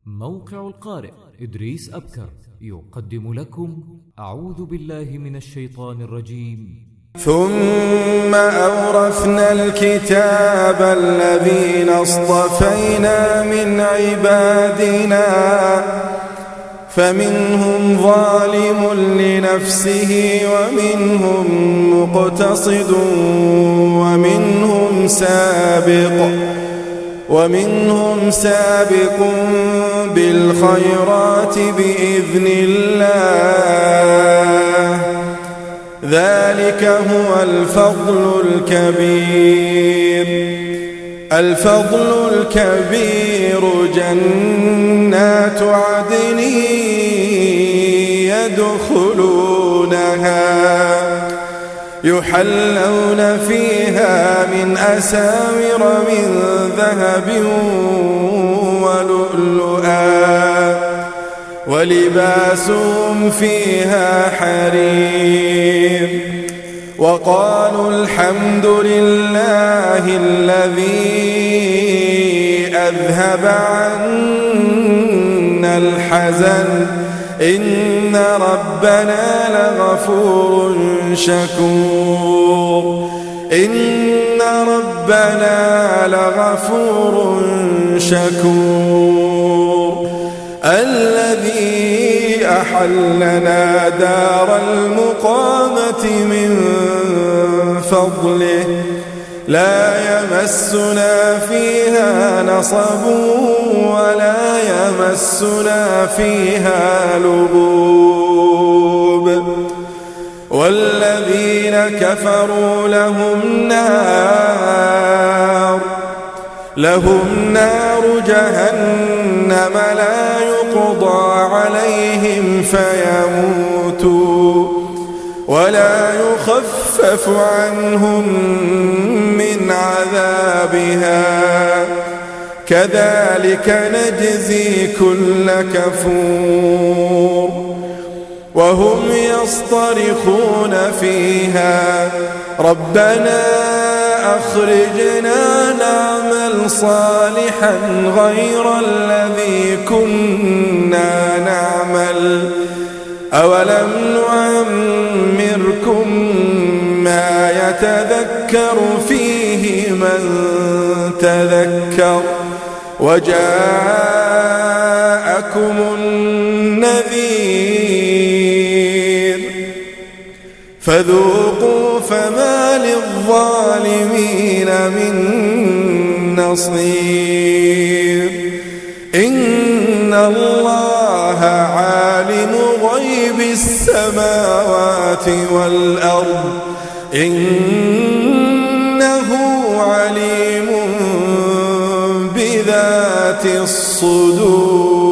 موقع القارئ إدريس أبكر يقدم لكم أعوذ بالله من الشيطان الرجيم. ثم أورثنا الكتاب الذين اصطفينا من عبادنا فمنهم ظالم لنفسه ومنهم مقتصد ومنهم سابق بالخيرات بإذن الله ذلك هو الفضل الكبير جنات عدن يدخلونها يحلون فيها من أساور من ذهب ولؤلؤا ولباسهم فيها حرير وقالوا الحمد لله الذي أذهب عنا الحزن إن ربنا لغفور شكور الذي أحلنا دار المقامة من فضله لا يمسنا فيها نصب ولا يمسنا فيها لغوب والذين كفروا لهم نار جهنم لا يقضى عليهم فيموتوا ولا يخفف عنهم من عذابها كذلك نجزي كل كفور وهم يصطرخون فيها ربنا أخرجنا نعمل صالحا غير الذي كنا نعمل أولم نعمركم ما يتذكر فيه من تذكر وجاءكم النذير فذوقوا فما للظالمين من نصير إن الله عالم غيب السماوات والأرض إنه عليم بذات الصدور.